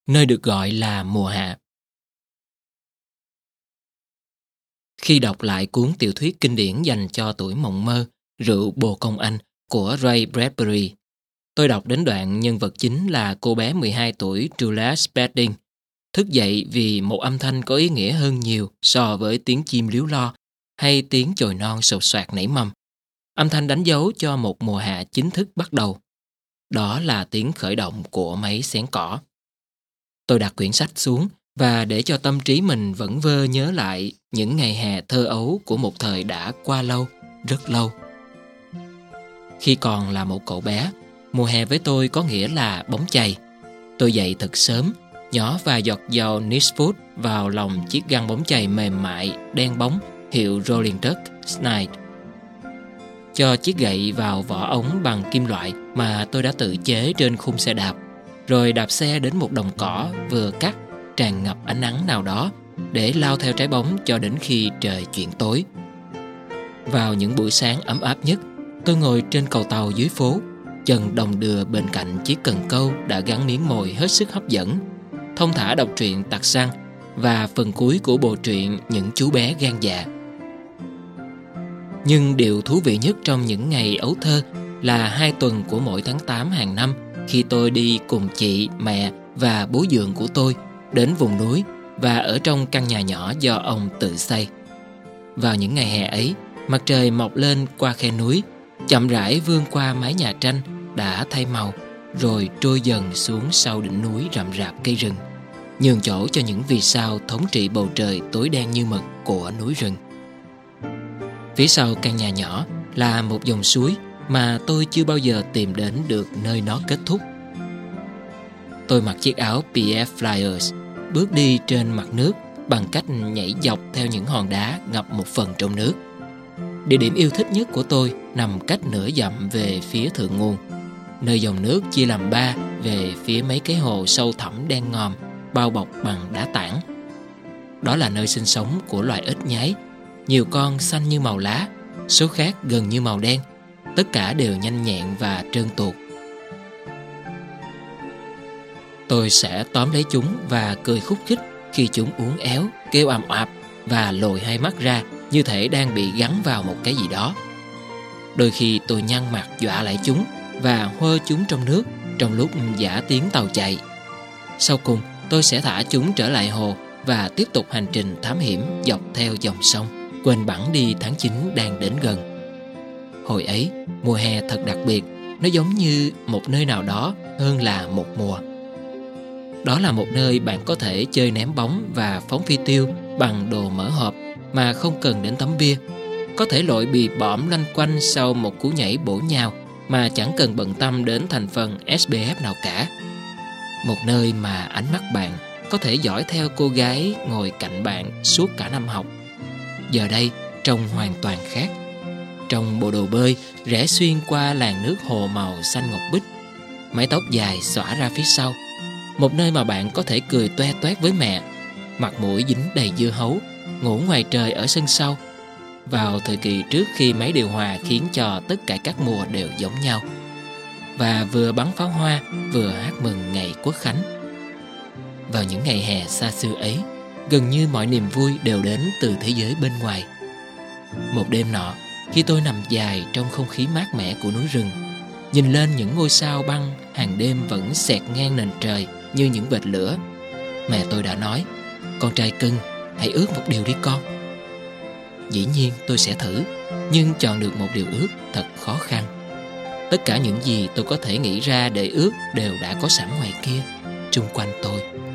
nơi được gọi là mùa hạ. Khi đọc lại cuốn tiểu thuyết kinh điển dành cho tuổi mộng mơ Rượu Bồ Công Anh của Ray Bradbury, tôi đọc đến đoạn nhân vật chính là cô bé 12 tuổi Julia Spedding thức dậy vì một âm thanh có ý nghĩa hơn nhiều so với tiếng chim líu lo hay tiếng chồi non sột soạt nảy mầm. Âm thanh đánh dấu cho một mùa hạ chính thức bắt đầu. Đó là tiếng khởi động của máy xén cỏ. Tôi đặt quyển sách xuống và để cho tâm trí mình vẫn vơ nhớ lại những ngày hè thơ ấu của một thời đã qua lâu, rất lâu. Khi còn là một cậu bé, mùa hè với tôi có nghĩa là bóng chày. Tôi dậy thật sớm, nhỏ vài giọt dầu Nisfood vào lòng chiếc găng bóng chày mềm mại, đen bóng hiệu Rolling Duck Snide. Cho chiếc gậy vào vỏ ống bằng kim loại mà tôi đã tự chế trên khung xe đạp, rồi đạp xe đến một đồng cỏ vừa cắt tràn ngập ánh nắng nào đó để lao theo trái bóng cho đến khi trời chuyển tối. Vào những buổi sáng ấm áp nhất, tôi ngồi trên cầu tàu dưới phố, chân đồng đưa bên cạnh chiếc cần câu đã gắn miếng mồi hết sức hấp dẫn, thong thả đọc truyện Tặc Săn và phần cuối của bộ truyện Những chú bé gan dạ. Nhưng điều thú vị nhất trong những ngày ấu thơ là 2 tuần của mỗi tháng 8 hàng năm, khi tôi đi cùng chị, mẹ và bố dượng của tôi đến vùng núi và ở trong căn nhà nhỏ do ông tự xây. Vào những ngày hè ấy, mặt trời mọc lên qua khe núi, chậm rãi vươn qua mái nhà tranh đã thay màu, rồi trôi dần xuống sau đỉnh núi rậm rạp cây rừng, nhường chỗ cho những vì sao thống trị bầu trời tối đen như mực của núi rừng. Phía sau căn nhà nhỏ là một dòng suối mà tôi chưa bao giờ tìm đến được nơi nó kết thúc. Tôi mặc chiếc áo PF Flyers, bước đi trên mặt nước bằng cách nhảy dọc theo những hòn đá ngập một phần trong nước. Địa điểm yêu thích nhất của tôi nằm cách nửa dặm về phía thượng nguồn, nơi dòng nước chia làm 3 về phía mấy cái hồ sâu thẳm đen ngòm bao bọc bằng đá tảng. Đó là nơi sinh sống của loài ếch nhái, nhiều con xanh như màu lá, số khác gần như màu đen, tất cả đều nhanh nhẹn và trơn tuột. Tôi sẽ tóm lấy chúng và cười khúc khích khi chúng uốn éo, kêu ầm ạp và lồi hai mắt ra như thể đang bị gắn vào một cái gì đó. Đôi khi tôi nhăn mặt dọa lại chúng và hơ chúng trong nước trong lúc dã tiếng tàu chạy. Sau cùng, tôi sẽ thả chúng trở lại hồ và tiếp tục hành trình thám hiểm dọc theo dòng sông, quên bẵng đi tháng 9 đang đến gần. Hồi ấy, mùa hè thật đặc biệt, nó giống như một nơi nào đó hơn là một mùa. Đó là một nơi bạn có thể chơi ném bóng và phóng phi tiêu bằng đồ mở hộp mà không cần đến tấm bia, có thể lội bì bõm loanh quanh sau một cú nhảy bổ nhào mà chẳng cần bận tâm đến thành phần SPF nào cả. Một nơi mà ánh mắt bạn có thể dõi theo cô gái ngồi cạnh bạn suốt cả năm học. Giờ đây trông hoàn toàn khác. Trong bộ đồ bơi rẽ xuyên qua làn nước hồ màu xanh ngọc bích, mái tóc dài xõa ra phía sau. Một nơi mà bạn có thể cười toe toét với mẹ, mặt mũi dính đầy dưa hấu, ngủ ngoài trời ở sân sau, vào thời kỳ trước khi máy điều hòa khiến cho tất cả các mùa đều giống nhau, và vừa bắn pháo hoa vừa hát mừng ngày Quốc khánh. Vào những ngày hè xa xưa ấy, gần như mọi niềm vui đều đến từ thế giới bên ngoài. Một đêm nọ, khi tôi nằm dài trong không khí mát mẻ của núi rừng, nhìn lên những ngôi sao băng hàng đêm vẫn xẹt ngang nền trời như những vệt lửa, mẹ tôi đã nói: "Con trai cưng, hãy ước một điều đi con." Dĩ nhiên tôi sẽ thử, nhưng chọn được một điều ước thật khó khăn. Tất cả những gì tôi có thể nghĩ ra để ước đều đã có sẵn ngoài kia, xung quanh tôi.